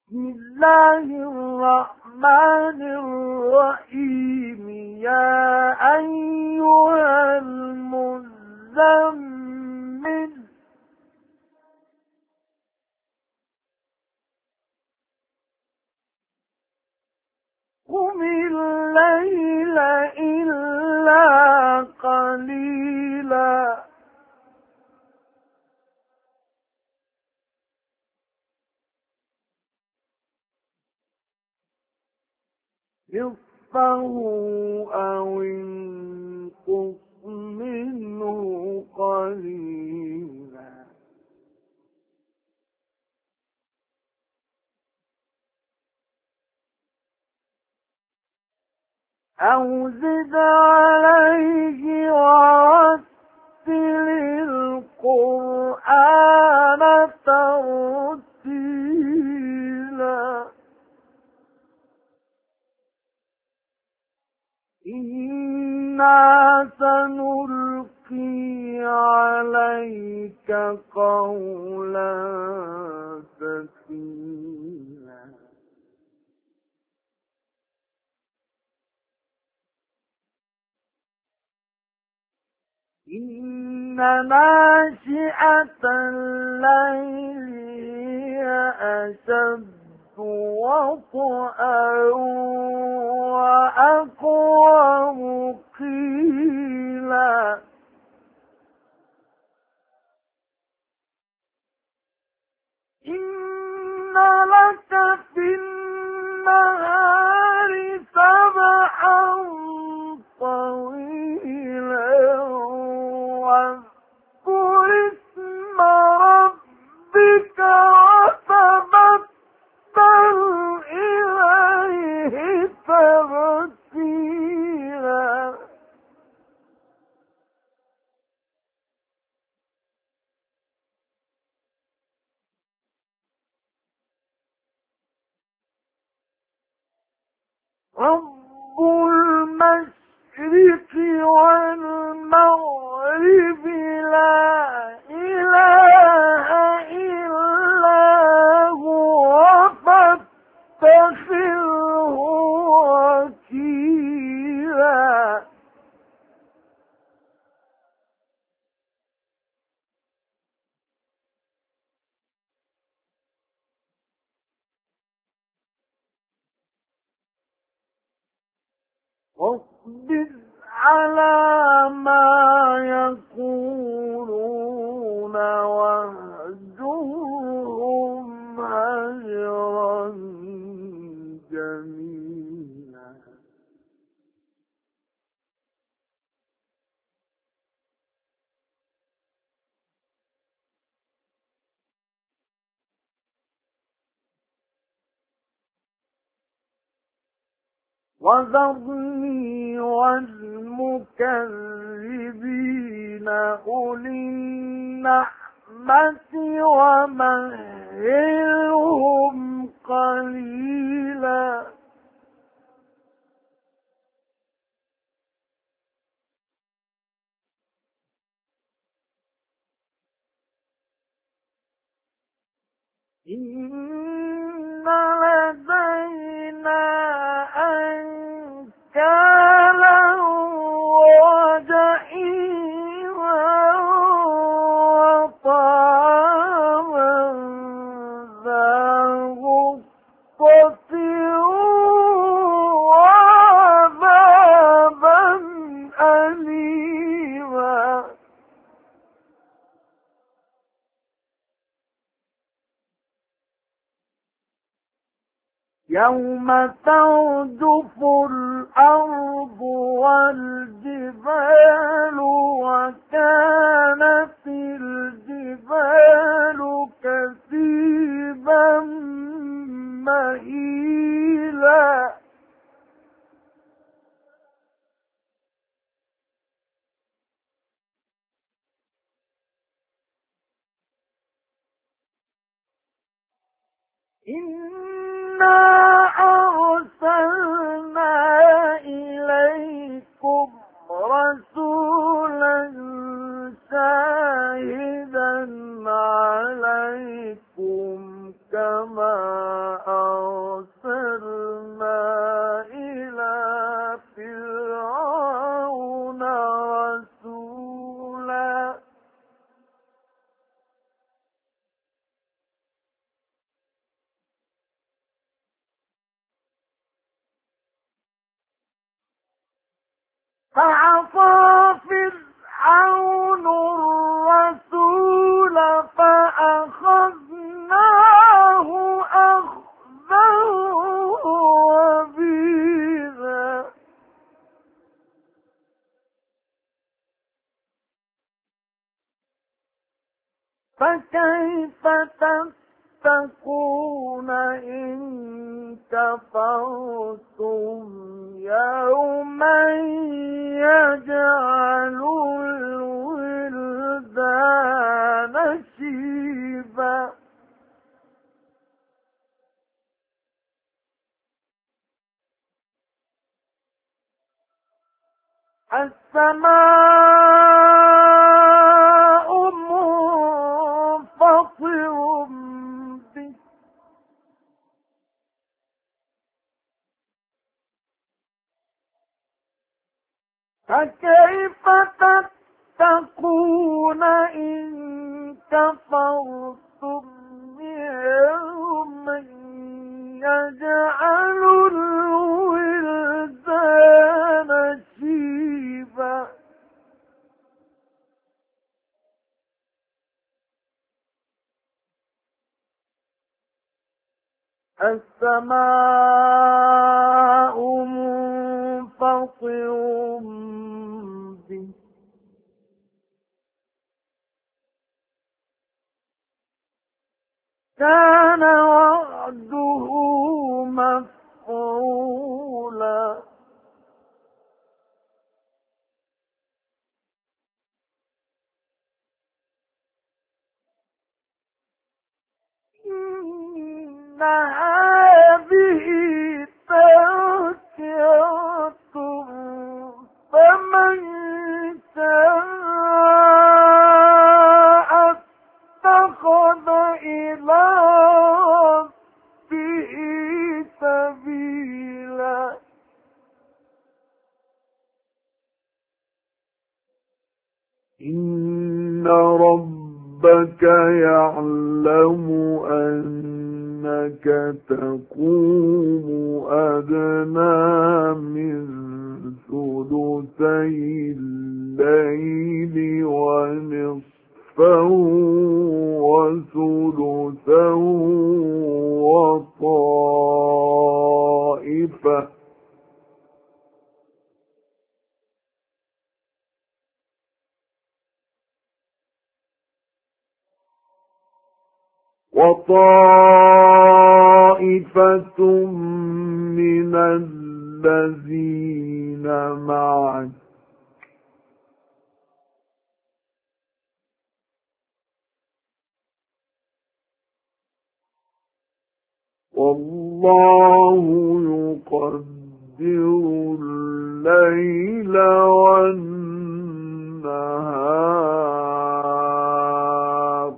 بسم الله الرحمن الرحيم يا أيها المزمل قم الليل إلا قليلا نصفه أو انقص منه قليلا أو زد عليه ورتل القرآن ترتيلا إنا سنلقي عليك قولا ثقيلا إن ناشئة الليل هي أشد وطئا وأقوم قيلا إن لك في النهار سبحا طويلا واذكر اسم ربك وتبتل إليه تبتيلا رب المشرق والمغرب لا إله إلا هو فاتخذه وكيلا واصبر على ما يقولون واهجرهم هجرا جميلا وذرني والمكذبين أولي النعمة ومهلهم قليلا إن لدينا أنكالا وجحيما وطعاما ذا غصة وعذابا أليما يوم ترجف الأرض والجبال وكانت الجبال كثيبا مهيلا إنا أرسلنا إليكم رسولا شاهدا عليكم كما فعصى فرعون الرسول فأخذناه أخذا وبيلا فكيف تتقون إن كفرتم يوما يجعل الولدان شيبا السماء منفطر به فكيف تتقون إن كفرتم يوما يجعل الولدان شيبا السماء منفطر به كان وعده مفعولا إن هذه تذكرة فمن شاء اتخذ إلى ربه سبيلا إن ربك يعلم أنك تقوم أدنى من ثلثي الليل ونصفه وثلثه وطائفة من الذين معك والله يقدر الليل والنهار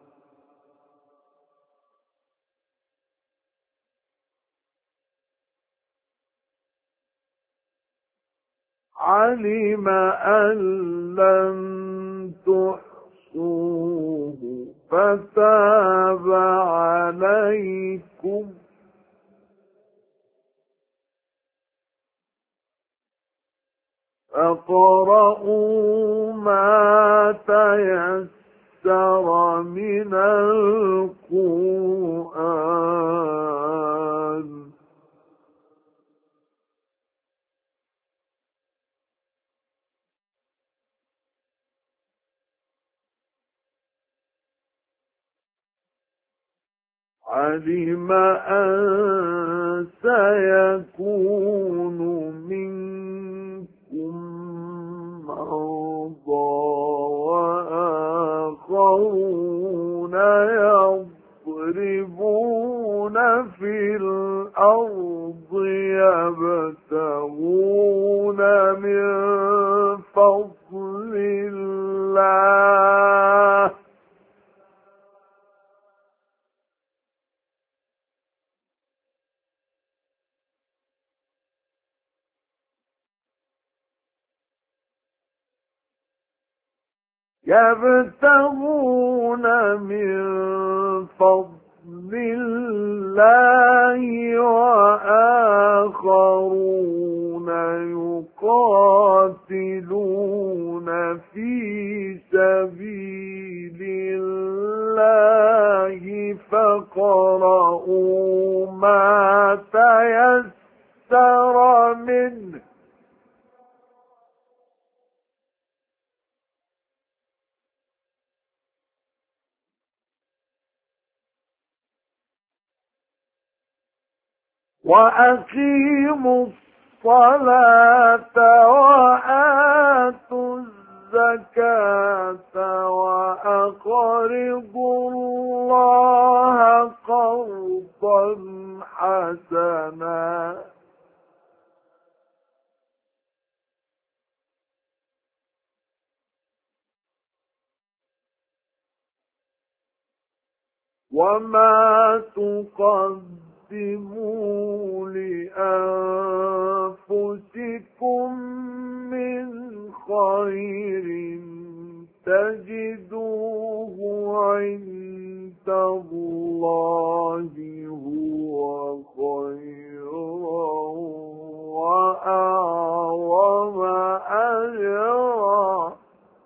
علم أن لن تحصوه فتاب عليكم فاقرؤوا ما تيسر من القرآن علم أن سيكون منكم مرضى وآخرون يضربون في الأرض يبتغون من فضل الله يبتغون من فضل الله وآخرون يقاتلون في سبيل الله فاقرؤوا ما تيسر منه وأقيموا الصلاة وآتوا الزكاة وأقرضوا الله قرضا حسنا وما تقدموا لأنفسكم من خير تجدوه عند الله هو خيرا وأعظم أجرا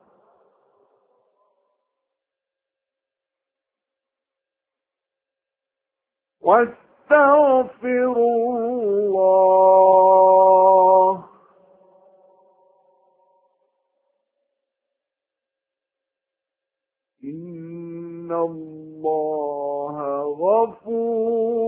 واستغفروا الله إن الله غفور